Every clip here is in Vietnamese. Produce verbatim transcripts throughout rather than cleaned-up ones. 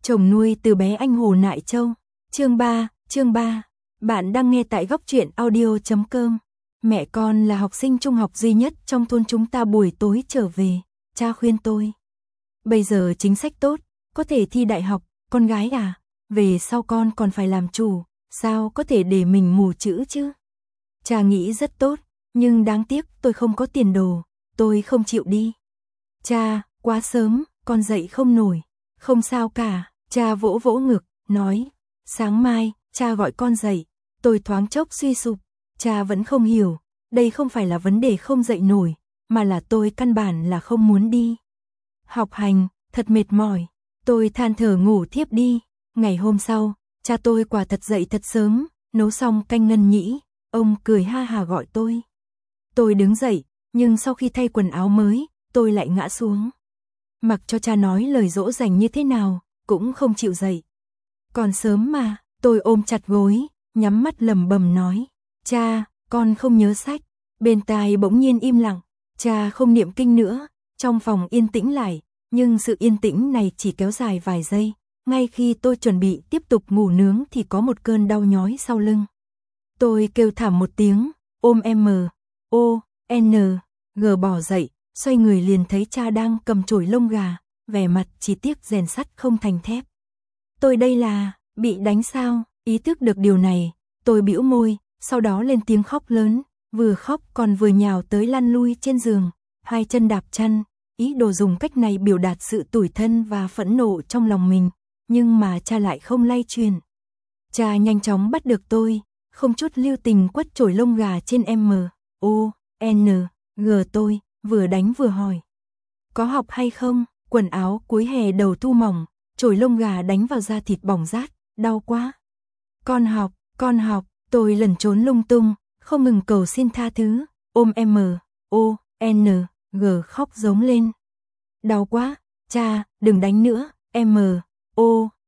Chồng nuôi từ bé anh Hồ Nại Châu. Chương ba, chương ba. Bạn đang nghe tại góc truyện audio chấm com. Mẹ con là học sinh trung học duy nhất trong thôn chúng ta buổi tối trở về, cha khuyên tôi. Bây giờ chính sách tốt, có thể thi đại học, con gái à, về sau con còn phải làm chủ, sao có thể để mình mù chữ chứ? Cha nghĩ rất tốt, nhưng đáng tiếc tôi không có tiền đồ, tôi không chịu đi. Cha, quá sớm, con dậy không nổi. Không sao cả, cha vỗ vỗ ngực, nói, sáng mai, cha gọi con dậy. Tôi thoáng chốc suy sụp, cha vẫn không hiểu, đây không phải là vấn đề không dậy nổi, mà là tôi căn bản là không muốn đi. Học hành, thật mệt mỏi, tôi than thở ngủ thiếp đi. Ngày hôm sau, cha tôi quả thật dậy thật sớm, nấu xong canh ngân nhĩ, ông cười ha hà gọi tôi. Tôi đứng dậy, nhưng sau khi thay quần áo mới, tôi lại ngã xuống. Mặc cho cha nói lời dỗ dành như thế nào, cũng không chịu dậy. Còn sớm mà, tôi ôm chặt gối, nhắm mắt lẩm bẩm nói, cha, con không nhớ sách. Bên tai bỗng nhiên im lặng, cha không niệm kinh nữa, trong phòng yên tĩnh lại, nhưng sự yên tĩnh này chỉ kéo dài vài giây. Ngay khi tôi chuẩn bị tiếp tục ngủ nướng thì có một cơn đau nhói sau lưng. Tôi kêu thảm một tiếng, ôm M, O, N, G bỏ dậy, xoay người liền thấy cha đang cầm chổi lông gà, vẻ mặt chỉ tiếc rèn sắt không thành thép. Tôi đây là, bị đánh sao? Ý thức được điều này, tôi bĩu môi, sau đó lên tiếng khóc lớn, vừa khóc còn vừa nhào tới lăn lui trên giường, hai chân đạp chăn, ý đồ dùng cách này biểu đạt sự tủi thân và phẫn nộ trong lòng mình, nhưng mà cha lại không lay truyền. Cha nhanh chóng bắt được tôi, không chút lưu tình quất chổi lông gà trên M, O, N, G tôi, vừa đánh vừa hỏi. Có học hay không? Quần áo cuối hè đầu thu mỏng, chổi lông gà đánh vào da thịt bỏng rát, đau quá. Con học, con học, tôi lẩn trốn lung tung, không ngừng cầu xin tha thứ, ôm M, O, N, G khóc giống lên. Đau quá, cha, đừng đánh nữa, M, O,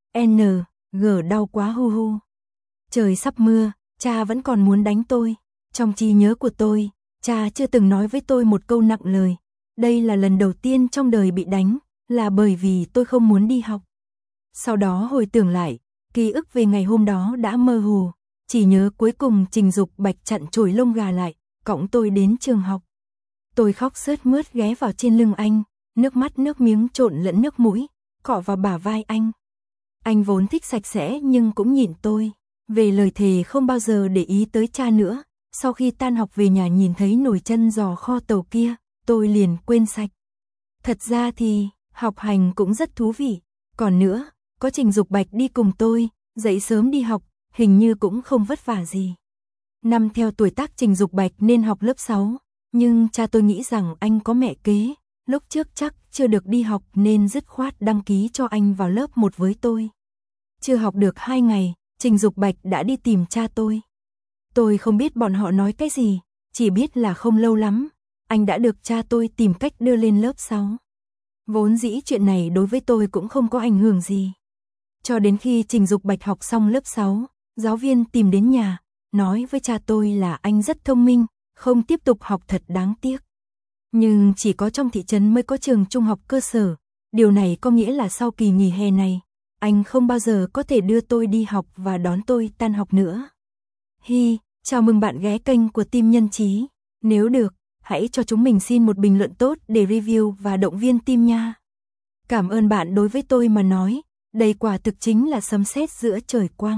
N, G đau quá hu hu. Trời sắp mưa, cha vẫn còn muốn đánh tôi. Trong trí nhớ của tôi, cha chưa từng nói với tôi một câu nặng lời. Đây là lần đầu tiên trong đời bị đánh, là bởi vì tôi không muốn đi học. Sau đó hồi tưởng lại, ký ức về ngày hôm đó đã mơ hồ, chỉ nhớ cuối cùng Trình Dục Bạch chặn chổi lông gà lại, cõng tôi đến trường học. Tôi khóc sướt mướt ghé vào trên lưng anh, nước mắt nước miếng trộn lẫn nước mũi, cọ vào bả vai anh. Anh vốn thích sạch sẽ nhưng cũng nhịn tôi, về lời thề không bao giờ để ý tới cha nữa. Sau khi tan học về nhà nhìn thấy nồi chân giò kho tàu kia, tôi liền quên sạch. Thật ra thì, học hành cũng rất thú vị. Còn nữa, có Trình Dục Bạch đi cùng tôi, dậy sớm đi học, hình như cũng không vất vả gì. Năm theo tuổi tác Trình Dục Bạch nên học lớp sáu, nhưng cha tôi nghĩ rằng anh có mẹ kế, lúc trước chắc chưa được đi học nên dứt khoát đăng ký cho anh vào lớp một với tôi. Chưa học được hai ngày, Trình Dục Bạch đã đi tìm cha tôi. Tôi không biết bọn họ nói cái gì, chỉ biết là không lâu lắm, anh đã được cha tôi tìm cách đưa lên lớp sáu. Vốn dĩ chuyện này đối với tôi cũng không có ảnh hưởng gì. Cho đến khi Trình Dục Bạch học xong lớp sáu, giáo viên tìm đến nhà, nói với cha tôi là anh rất thông minh, không tiếp tục học thật đáng tiếc. Nhưng chỉ có trong thị trấn mới có trường trung học cơ sở, điều này có nghĩa là sau kỳ nghỉ hè này, anh không bao giờ có thể đưa tôi đi học và đón tôi tan học nữa. Hi, chào mừng bạn ghé kênh của Team Nhân Trí. Nếu được, hãy cho chúng mình xin một bình luận tốt để review và động viên team nha. Cảm ơn bạn đối với tôi mà nói, đây quả thực chính là sấm sét giữa trời quang.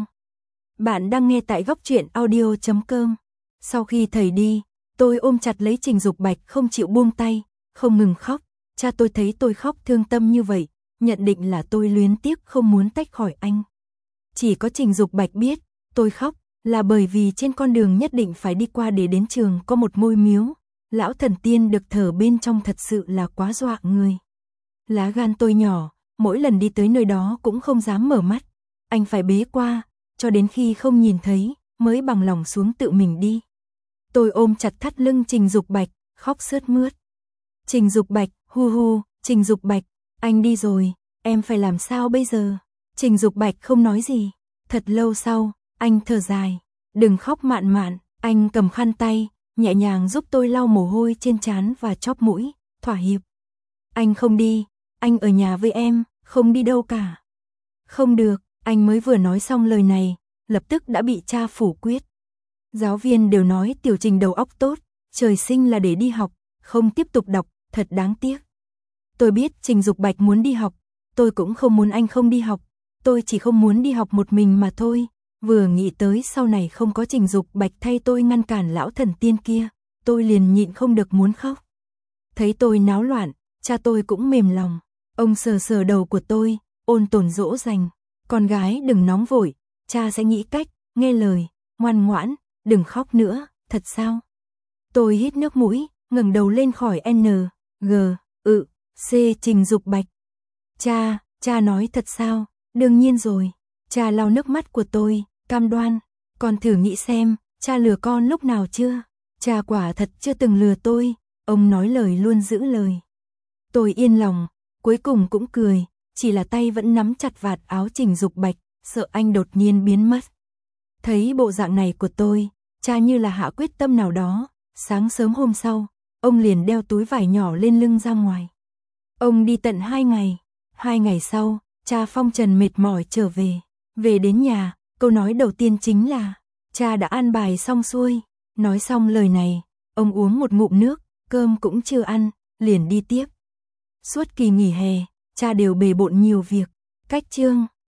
Bạn đang nghe tại góc truyện audio chấm com. Sau khi thầy đi, tôi ôm chặt lấy Trình Dục Bạch không chịu buông tay, không ngừng khóc. Cha tôi thấy tôi khóc thương tâm như vậy, nhận định là tôi luyến tiếc không muốn tách khỏi anh. Chỉ có Trình Dục Bạch biết, tôi khóc là bởi vì trên con đường nhất định phải đi qua để đến trường có một ngôi miếu, lão thần tiên được thờ bên trong thật sự là quá dọa người. Lá gan tôi nhỏ, mỗi lần đi tới nơi đó cũng không dám mở mắt, anh phải bế qua, cho đến khi không nhìn thấy, mới bằng lòng xuống tự mình đi. Tôi ôm chặt thắt lưng Trình Dục Bạch, khóc sướt mướt. Trình Dục Bạch, hu hu, Trình Dục Bạch, anh đi rồi, em phải làm sao bây giờ? Trình Dục Bạch không nói gì, thật lâu sau, anh thở dài, đừng khóc Mạn Mạn, anh cầm khăn tay, nhẹ nhàng giúp tôi lau mồ hôi trên trán và chóp mũi, thỏa hiệp. Anh không đi, anh ở nhà với em, không đi đâu cả. Không được, anh mới vừa nói xong lời này, lập tức đã bị cha phủ quyết. Giáo viên đều nói Tiểu Trình đầu óc tốt, trời sinh là để đi học, không tiếp tục đọc, thật đáng tiếc. Tôi biết Trình Dục Bạch muốn đi học, tôi cũng không muốn anh không đi học, tôi chỉ không muốn đi học một mình mà thôi. Vừa nghĩ tới sau này không có Trình Dục Bạch thay tôi ngăn cản lão thần tiên kia, tôi liền nhịn không được muốn khóc. Thấy tôi náo loạn, cha tôi cũng mềm lòng, ông sờ sờ đầu của tôi, ôn tồn dỗ dành, con gái đừng nóng vội, cha sẽ nghĩ cách, nghe lời, ngoan ngoãn, đừng khóc nữa, thật sao? Tôi hít nước mũi, ngẩng đầu lên khỏi N, G, ự, C Trình Dục Bạch. Cha, cha nói thật sao? Đương nhiên rồi. Cha lau nước mắt của tôi, cam đoan, con thử nghĩ xem, cha lừa con lúc nào chưa? Cha quả thật chưa từng lừa tôi, ông nói lời luôn giữ lời. Tôi yên lòng, cuối cùng cũng cười, chỉ là tay vẫn nắm chặt vạt áo Trình Dục Bạch, sợ anh đột nhiên biến mất. Thấy bộ dạng này của tôi, cha như là hạ quyết tâm nào đó, sáng sớm hôm sau, ông liền đeo túi vải nhỏ lên lưng ra ngoài. Ông đi tận hai ngày, hai ngày sau, cha phong trần mệt mỏi trở về. Về đến nhà, câu nói đầu tiên chính là, cha đã an bài xong xuôi. Nói xong lời này, ông uống một ngụm nước, cơm cũng chưa ăn, liền đi tiếp. Suốt kỳ nghỉ hè, cha đều bề bộn nhiều việc. Cách chương